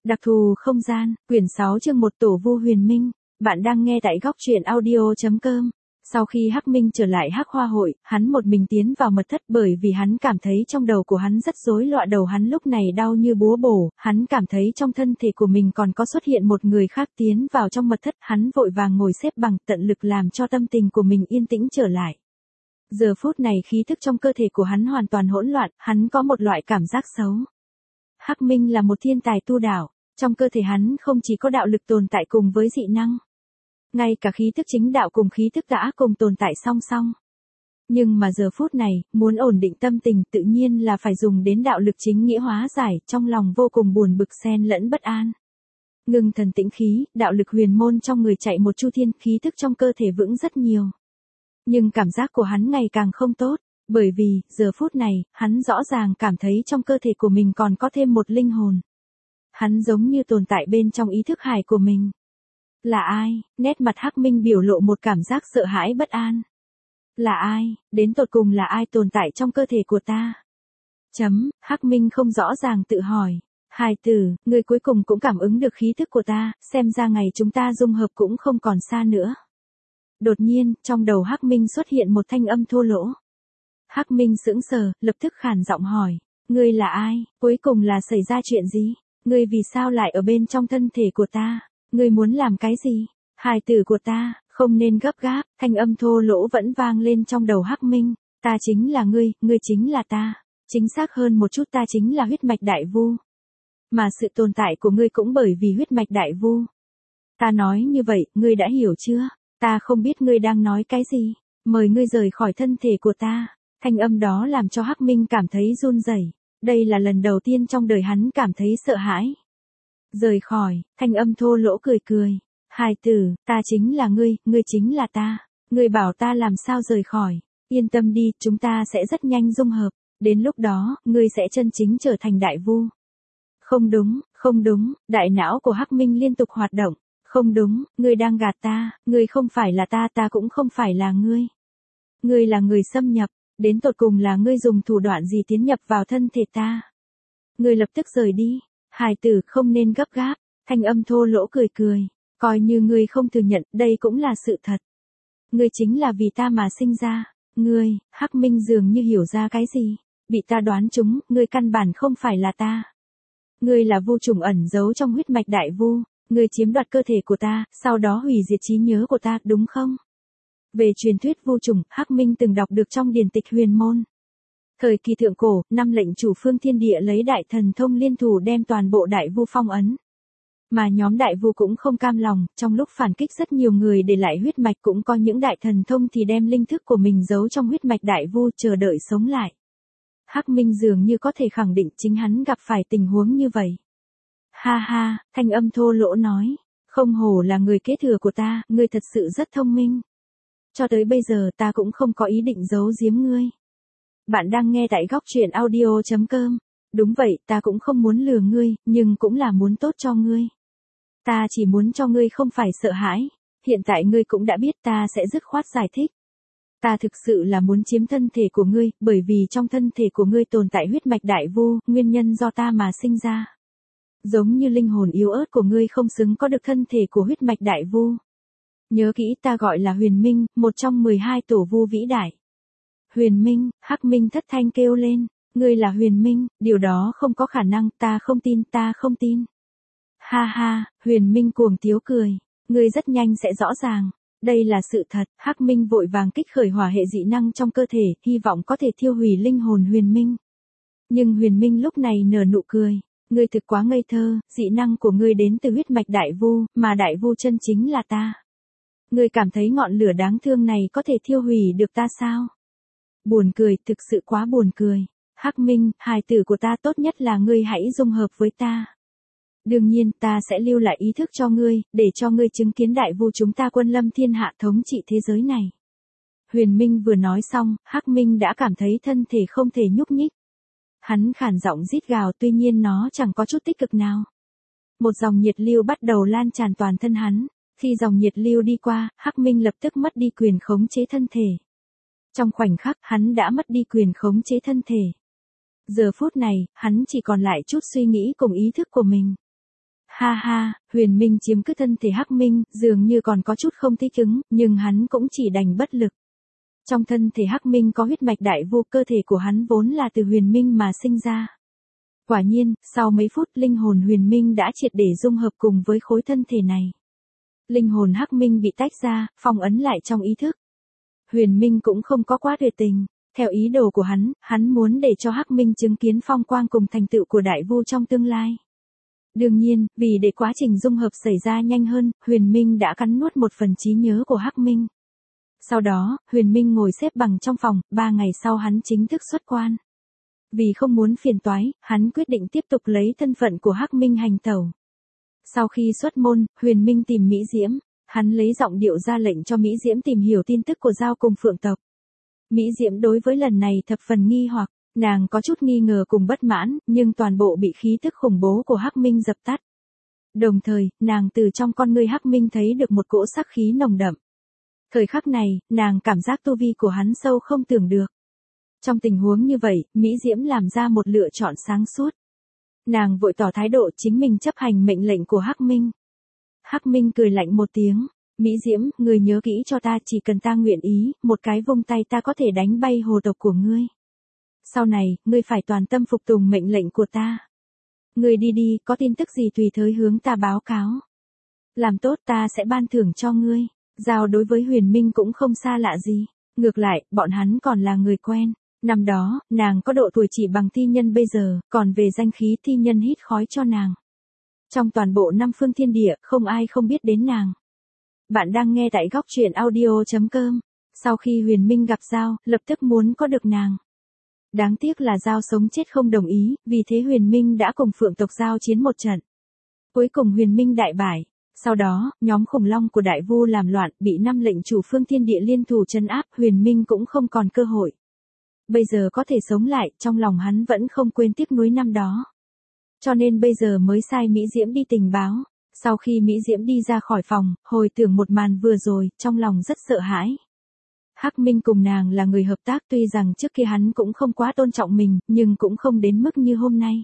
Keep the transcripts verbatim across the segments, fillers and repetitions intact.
Đặc thù không gian, quyển sáu chương một Tổ Vu Huyền Minh, bạn đang nghe tại góc truyện audio chấm com. Sau khi Hắc Minh trở lại Hắc Hoa hội, hắn một mình tiến vào mật thất bởi vì hắn cảm thấy trong đầu của hắn rất rối loạn, đầu hắn lúc này đau như búa bổ, hắn cảm thấy trong thân thể của mình còn có xuất hiện một người khác tiến vào trong mật thất, hắn vội vàng ngồi xếp bằng tận lực làm cho tâm tình của mình yên tĩnh trở lại. Giờ phút này khí thức trong cơ thể của hắn hoàn toàn hỗn loạn, hắn có một loại cảm giác xấu. Hắc Minh là một thiên tài tu đạo, trong cơ thể hắn không chỉ có đạo lực tồn tại cùng với dị năng, ngay cả khí thức chính đạo cùng khí thức đã cùng tồn tại song song. Nhưng mà giờ phút này, muốn ổn định tâm tình tự nhiên là phải dùng đến đạo lực chính nghĩa hóa giải, trong lòng vô cùng buồn bực xen lẫn bất an. Ngưng thần tĩnh khí, đạo lực huyền môn trong người chạy một chu thiên, khí thức trong cơ thể vững rất nhiều. Nhưng cảm giác của hắn ngày càng không tốt, bởi vì, giờ phút này, hắn rõ ràng cảm thấy trong cơ thể của mình còn có thêm một linh hồn. Hắn giống như tồn tại bên trong ý thức hải của mình. Là ai? Nét mặt Hắc Minh biểu lộ một cảm giác sợ hãi bất an. Là ai? Đến tột cùng là ai tồn tại trong cơ thể của ta? Chấm, Hắc Minh không rõ ràng tự hỏi. Hài tử, người cuối cùng cũng cảm ứng được khí thức của ta, xem ra ngày chúng ta dung hợp cũng không còn xa nữa. Đột nhiên, trong đầu Hắc Minh xuất hiện một thanh âm thô lỗ. Hắc Minh sững sờ, lập tức khàn giọng hỏi, ngươi là ai? Cuối cùng là xảy ra chuyện gì? Ngươi vì sao lại ở bên trong thân thể của ta? Ngươi muốn làm cái gì? Hài tử của ta, không nên gấp gáp, thanh âm thô lỗ vẫn vang lên trong đầu Hắc Minh, ta chính là ngươi, ngươi chính là ta, chính xác hơn một chút ta chính là huyết mạch đại vu. Mà sự tồn tại của ngươi cũng bởi vì huyết mạch đại vu. Ta nói như vậy, ngươi đã hiểu chưa? Ta không biết ngươi đang nói cái gì, mời ngươi rời khỏi thân thể của ta. Thanh âm đó làm cho Hắc Minh cảm thấy run rẩy. Đây là lần đầu tiên trong đời hắn cảm thấy sợ hãi. Rời khỏi, thanh âm thô lỗ cười cười. Hài tử, ta chính là ngươi, ngươi chính là ta. Ngươi bảo ta làm sao rời khỏi. Yên tâm đi, chúng ta sẽ rất nhanh dung hợp. Đến lúc đó, ngươi sẽ chân chính trở thành đại vu. Không đúng, không đúng, đại não của Hắc Minh liên tục hoạt động. Không đúng, ngươi đang gạt ta, ngươi không phải là ta, ta cũng không phải là ngươi. Ngươi là người xâm nhập. Đến tột cùng là ngươi dùng thủ đoạn gì tiến nhập vào thân thể ta? Ngươi lập tức rời đi, hài tử không nên gấp gáp, thanh âm thô lỗ cười cười, coi như ngươi không thừa nhận, đây cũng là sự thật. Ngươi chính là vì ta mà sinh ra, ngươi, Hắc Minh dường như hiểu ra cái gì, bị ta đoán trúng, ngươi căn bản không phải là ta. Ngươi là vu trùng ẩn giấu trong huyết mạch đại vu, ngươi chiếm đoạt cơ thể của ta, sau đó hủy diệt trí nhớ của ta, đúng không? Về truyền thuyết vu trùng, Hắc Minh từng đọc được trong điển tịch huyền môn. Thời kỳ thượng cổ, năm lệnh chủ phương thiên địa lấy đại thần thông liên thủ đem toàn bộ đại vu phong ấn. Mà nhóm đại vu cũng không cam lòng, trong lúc phản kích rất nhiều người để lại huyết mạch, cũng có những đại thần thông thì đem linh thức của mình giấu trong huyết mạch đại vu chờ đợi sống lại. Hắc Minh dường như có thể khẳng định chính hắn gặp phải tình huống như vậy. Ha ha, thanh âm thô lỗ nói, không hổ là người kế thừa của ta, ngươi thật sự rất thông minh. Cho tới bây giờ ta cũng không có ý định giấu giếm ngươi. Bạn đang nghe tại góc truyện audio chấm com. Đúng vậy, ta cũng không muốn lừa ngươi, nhưng cũng là muốn tốt cho ngươi. Ta chỉ muốn cho ngươi không phải sợ hãi. Hiện tại ngươi cũng đã biết, ta sẽ dứt khoát giải thích. Ta thực sự là muốn chiếm thân thể của ngươi, bởi vì trong thân thể của ngươi tồn tại huyết mạch đại vu, nguyên nhân do ta mà sinh ra. Giống như linh hồn yếu ớt của ngươi không xứng có được thân thể của huyết mạch đại vu. Nhớ kỹ, ta gọi là Huyền Minh, một trong mười hai tổ vu vĩ đại. Huyền Minh, Hắc Minh thất thanh kêu lên, ngươi là Huyền Minh, điều đó không có khả năng, ta không tin, ta không tin. Ha ha, Huyền Minh cuồng tiếu cười, ngươi rất nhanh sẽ rõ ràng, đây là sự thật. Hắc Minh vội vàng kích khởi hỏa hệ dị năng trong cơ thể, hy vọng có thể thiêu hủy linh hồn Huyền Minh. Nhưng Huyền Minh lúc này nở nụ cười, ngươi thực quá ngây thơ, dị năng của ngươi đến từ huyết mạch đại vu, mà đại vu chân chính là ta. Ngươi cảm thấy ngọn lửa đáng thương này có thể thiêu hủy được ta sao? Buồn cười, thực sự quá buồn cười. Hắc Minh, hài tử của ta, tốt nhất là ngươi hãy dung hợp với ta. Đương nhiên, ta sẽ lưu lại ý thức cho ngươi, để cho ngươi chứng kiến đại vu chúng ta quân lâm thiên hạ thống trị thế giới này. Huyền Minh vừa nói xong, Hắc Minh đã cảm thấy thân thể không thể nhúc nhích. Hắn khản giọng rít gào, tuy nhiên nó chẳng có chút tích cực nào. Một dòng nhiệt lưu bắt đầu lan tràn toàn thân hắn. Khi dòng nhiệt lưu đi qua, Hắc Minh lập tức mất đi quyền khống chế thân thể. Trong khoảnh khắc, hắn đã mất đi quyền khống chế thân thể. Giờ phút này, hắn chỉ còn lại chút suy nghĩ cùng ý thức của mình. Ha ha, Huyền Minh chiếm cứ thân thể Hắc Minh, dường như còn có chút không thích ứng, nhưng hắn cũng chỉ đành bất lực. Trong thân thể Hắc Minh có huyết mạch đại vu, cơ thể của hắn vốn là từ Huyền Minh mà sinh ra. Quả nhiên, sau mấy phút linh hồn Huyền Minh đã triệt để dung hợp cùng với khối thân thể này. Linh hồn Hắc Minh bị tách ra, phong ấn lại trong ý thức. Huyền Minh cũng không có quá tuyệt tình. Theo ý đồ của hắn, hắn muốn để cho Hắc Minh chứng kiến phong quang cùng thành tựu của đại vu trong tương lai. Đương nhiên, vì để quá trình dung hợp xảy ra nhanh hơn, Huyền Minh đã cắn nuốt một phần trí nhớ của Hắc Minh. Sau đó, Huyền Minh ngồi xếp bằng trong phòng, ba ngày sau hắn chính thức xuất quan. Vì không muốn phiền toái, hắn quyết định tiếp tục lấy thân phận của Hắc Minh hành tẩu. Sau khi xuất môn, Huyền Minh tìm Mỹ Diễm, hắn lấy giọng điệu ra lệnh cho Mỹ Diễm tìm hiểu tin tức của Giao cùng Phượng tộc. Mỹ Diễm đối với lần này thập phần nghi hoặc, nàng có chút nghi ngờ cùng bất mãn, nhưng toàn bộ bị khí tức khủng bố của Hắc Minh dập tắt. Đồng thời, nàng từ trong con ngươi Hắc Minh thấy được một cỗ sắc khí nồng đậm. Thời khắc này, nàng cảm giác tu vi của hắn sâu không tưởng được. Trong tình huống như vậy, Mỹ Diễm làm ra một lựa chọn sáng suốt. Nàng vội tỏ thái độ chính mình chấp hành mệnh lệnh của Hắc Minh. Hắc Minh cười lạnh một tiếng. Mỹ Diễm, người nhớ kỹ cho ta, chỉ cần ta nguyện ý, một cái vung tay ta có thể đánh bay hồ tộc của ngươi. Sau này, ngươi phải toàn tâm phục tùng mệnh lệnh của ta. Ngươi đi đi, có tin tức gì tùy thời hướng ta báo cáo. Làm tốt ta sẽ ban thưởng cho ngươi. Giao đối với Huyền Minh cũng không xa lạ gì. Ngược lại, bọn hắn còn là người quen. Năm đó, nàng có độ tuổi chỉ bằng thi nhân bây giờ, còn về danh khí thi nhân hít khói cho nàng. Trong toàn bộ năm phương thiên địa, không ai không biết đến nàng. Bạn đang nghe tại góc truyện audio chấm com. Sau khi Huyền Minh gặp Giao, lập tức muốn có được nàng. Đáng tiếc là Giao sống chết không đồng ý, vì thế Huyền Minh đã cùng Phượng tộc giao chiến một trận. Cuối cùng Huyền Minh đại bại. Sau đó, nhóm khủng long của đại vu làm loạn, bị năm lệnh chủ phương thiên địa liên thủ trấn áp, Huyền Minh cũng không còn cơ hội. Bây giờ có thể sống lại, trong lòng hắn vẫn không quên tiếc nuối năm đó. Cho nên bây giờ mới sai Mỹ Diễm đi tình báo. Sau khi Mỹ Diễm đi ra khỏi phòng, hồi tưởng một màn vừa rồi, trong lòng rất sợ hãi. Hắc Minh cùng nàng là người hợp tác, tuy rằng trước kia hắn cũng không quá tôn trọng mình, nhưng cũng không đến mức như hôm nay.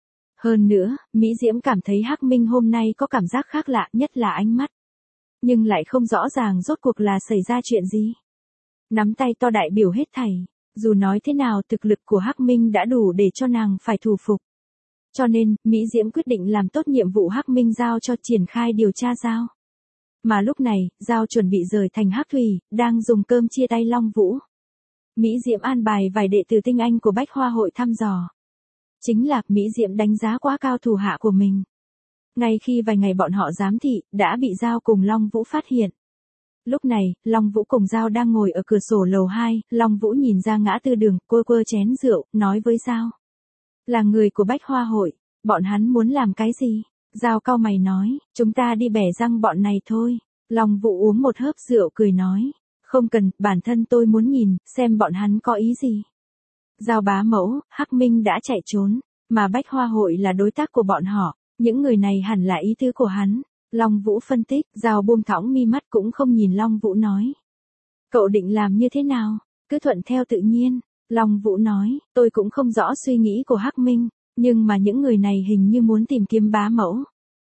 Hơn nữa, Mỹ Diễm cảm thấy Hắc Minh hôm nay có cảm giác khác lạ, nhất là ánh mắt. Nhưng lại không rõ ràng rốt cuộc là xảy ra chuyện gì. Nắm tay to đại biểu hết thảy, dù nói thế nào thực lực của Hắc Minh đã đủ để cho nàng phải thủ phục. Cho nên, Mỹ Diễm quyết định làm tốt nhiệm vụ Hắc Minh giao cho triển khai điều tra Giao. Mà lúc này, Giao chuẩn bị rời thành Hắc Thủy, đang dùng cơm chia tay Long Vũ. Mỹ Diễm an bài vài đệ tử tinh anh của Bách Hoa hội thăm dò. Chính là, Mỹ Diễm đánh giá quá cao thủ hạ của mình. Ngay khi vài ngày bọn họ giám thị, đã bị Giao cùng Long Vũ phát hiện. Lúc này, Long Vũ cùng Giao đang ngồi ở cửa sổ lầu hai, Long Vũ nhìn ra ngã tư đường, quơ quơ chén rượu, nói với Giao. Là người của Bách Hoa hội, bọn hắn muốn làm cái gì? Giao cau mày nói, chúng ta đi bẻ răng bọn này thôi. Long Vũ uống một hớp rượu cười nói, không cần, bản thân tôi muốn nhìn, xem bọn hắn có ý gì. Giao bá mẫu, Hắc Minh đã chạy trốn, mà Bách Hoa hội là đối tác của bọn họ, những người này hẳn là ý tứ của hắn. Long Vũ phân tích, Giao buông thõng mi mắt cũng không nhìn Long Vũ nói. Cậu định làm như thế nào? Cứ thuận theo tự nhiên. Long Vũ nói, tôi cũng không rõ suy nghĩ của Hắc Minh, nhưng mà những người này hình như muốn tìm kiếm bá mẫu.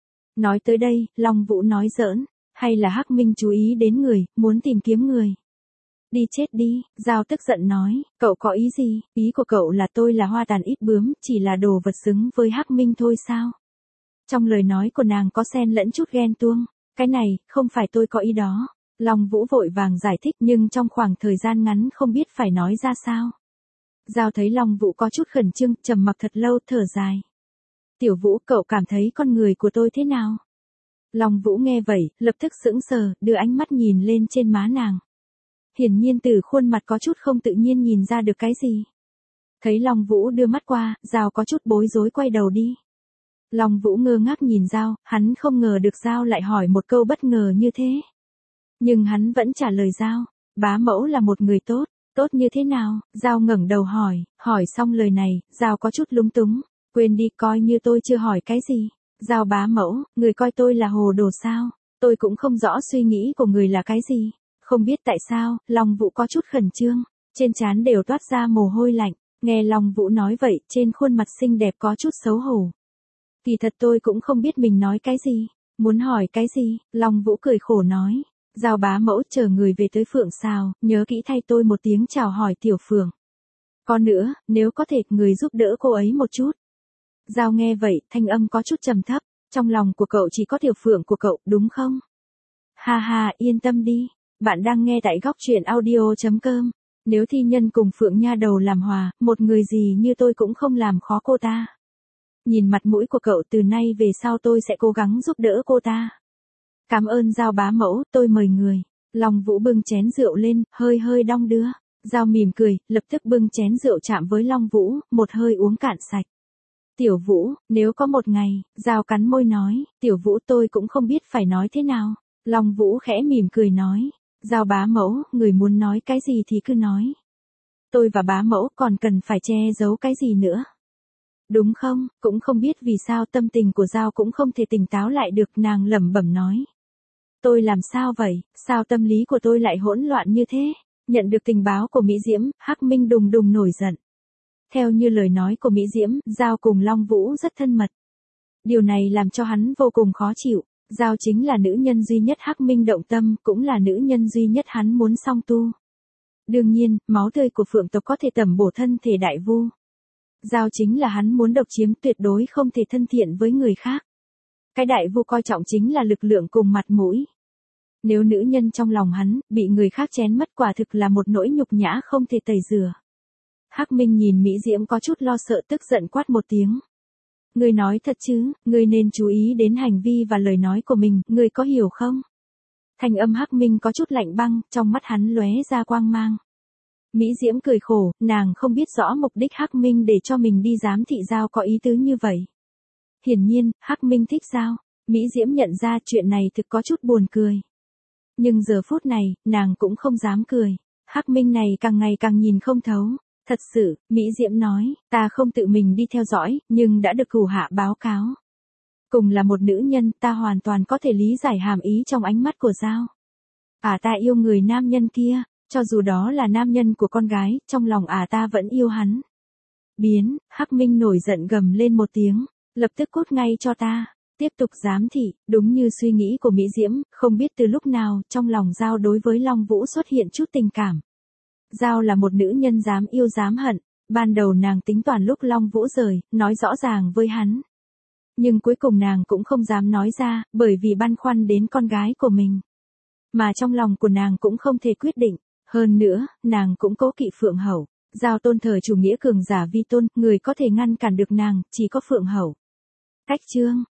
Nói tới đây, Long Vũ nói giỡn, hay là Hắc Minh chú ý đến người, muốn tìm kiếm người. Đi chết đi, Giao tức giận nói, cậu có ý gì? Ý của cậu là tôi là hoa tàn ít bướm, chỉ là đồ vật xứng với Hắc Minh thôi sao? Trong lời nói của nàng có xen lẫn chút ghen tuông, cái này, không phải tôi có ý đó. Long Vũ vội vàng giải thích nhưng trong khoảng thời gian ngắn không biết phải nói ra sao. Giao thấy Long Vũ có chút khẩn trương, trầm mặc thật lâu, thở dài. Tiểu Vũ, cậu cảm thấy con người của tôi thế nào? Long Vũ nghe vậy, lập tức sững sờ, đưa ánh mắt nhìn lên trên má nàng. Hiển nhiên từ khuôn mặt có chút không tự nhiên nhìn ra được cái gì. Thấy Long Vũ đưa mắt qua, Giao có chút bối rối quay đầu đi. Long Vũ ngơ ngác nhìn Giao, hắn không ngờ được Giao lại hỏi một câu bất ngờ như thế. Nhưng hắn vẫn trả lời Giao, bá mẫu là một người tốt. Tốt như thế nào? Giao ngẩng đầu hỏi, hỏi xong lời này, Giao có chút lúng túng, quên đi, coi như tôi chưa hỏi cái gì. Giao bá mẫu, người coi tôi là hồ đồ sao? Tôi cũng không rõ suy nghĩ của người là cái gì. Không biết tại sao, Long Vũ có chút khẩn trương, trên trán đều toát ra mồ hôi lạnh. Nghe Long Vũ nói vậy, trên khuôn mặt xinh đẹp có chút xấu hổ. Kỳ thật tôi cũng không biết mình nói cái gì, muốn hỏi cái gì, Long Vũ cười khổ nói. Giao bá mẫu chờ người về tới Phượng Sào, nhớ kỹ thay tôi một tiếng chào hỏi Tiểu Phượng. Còn nữa, nếu có thể, người giúp đỡ cô ấy một chút. Giao nghe vậy, thanh âm có chút trầm thấp, trong lòng của cậu chỉ có Tiểu Phượng của cậu, đúng không? Ha ha, yên tâm đi, bạn đang nghe tại góc truyện audio.com. Nếu thi nhân cùng Phượng nha đầu làm hòa, một người gì như tôi cũng không làm khó cô ta. Nhìn mặt mũi của cậu, từ nay về sau tôi sẽ cố gắng giúp đỡ cô ta. Cảm ơn Giao bá mẫu, tôi mời người. Long Vũ bưng chén rượu lên, hơi hơi đong đưa. Giao mỉm cười, lập tức bưng chén rượu chạm với Long Vũ, một hơi uống cạn sạch. Tiểu Vũ, nếu có một ngày, Giao cắn môi nói, Tiểu Vũ tôi cũng không biết phải nói thế nào. Long Vũ khẽ mỉm cười nói, Giao bá mẫu, người muốn nói cái gì thì cứ nói. Tôi và bá mẫu còn cần phải che giấu cái gì nữa. Đúng không, cũng không biết vì sao tâm tình của Giao cũng không thể tỉnh táo lại được, nàng lẩm bẩm nói. Tôi làm sao vậy, sao tâm lý của tôi lại hỗn loạn như thế? Nhận được tình báo của Mỹ Diễm, Hắc Minh đùng đùng nổi giận. Theo như lời nói của Mỹ Diễm, Giao cùng Long Vũ rất thân mật. Điều này làm cho hắn vô cùng khó chịu. Giao chính là nữ nhân duy nhất Hắc Minh động tâm, cũng là nữ nhân duy nhất hắn muốn song tu. Đương nhiên, máu tươi của Phượng tộc có thể tẩm bổ thân thể đại vu. Giao chính là hắn muốn độc chiếm, tuyệt đối không thể thân thiện với người khác. Cái đại vu coi trọng chính là lực lượng cùng mặt mũi. Nếu nữ nhân trong lòng hắn, bị người khác chén mất, quả thực là một nỗi nhục nhã không thể tẩy rửa. Hắc Minh nhìn Mỹ Diễm có chút lo sợ, tức giận quát một tiếng. Ngươi nói thật chứ, ngươi nên chú ý đến hành vi và lời nói của mình, ngươi có hiểu không? Thanh âm Hắc Minh có chút lạnh băng, trong mắt hắn lóe ra quang mang. Mỹ Diễm cười khổ, nàng không biết rõ mục đích Hắc Minh để cho mình đi giám thị Giao có ý tứ như vậy. Hiển nhiên, Hắc Minh thích Giao. Mỹ Diễm nhận ra chuyện này thực có chút buồn cười. Nhưng giờ phút này, nàng cũng không dám cười. Hắc Minh này càng ngày càng nhìn không thấu. Thật sự, Mỹ Diễm nói, ta không tự mình đi theo dõi, nhưng đã được thủ hạ báo cáo. Cùng là một nữ nhân, ta hoàn toàn có thể lý giải hàm ý trong ánh mắt của Giao. À ta yêu người nam nhân kia, cho dù đó là nam nhân của con gái, trong lòng à ta vẫn yêu hắn. Biến, Hắc Minh nổi giận gầm lên một tiếng, lập tức cút ngay cho ta. Tiếp tục giám thị, đúng như suy nghĩ của Mỹ Diễm, không biết từ lúc nào, trong lòng Giao đối với Long Vũ xuất hiện chút tình cảm. Giao là một nữ nhân dám yêu dám hận, ban đầu nàng tính toán lúc Long Vũ rời, nói rõ ràng với hắn. Nhưng cuối cùng nàng cũng không dám nói ra, bởi vì băn khoăn đến con gái của mình. Mà trong lòng của nàng cũng không thể quyết định, hơn nữa, nàng cũng cố kỵ Phượng Hậu. Giao tôn thờ chủ nghĩa cường giả vi tôn, người có thể ngăn cản được nàng, chỉ có Phượng Hậu. Cách chương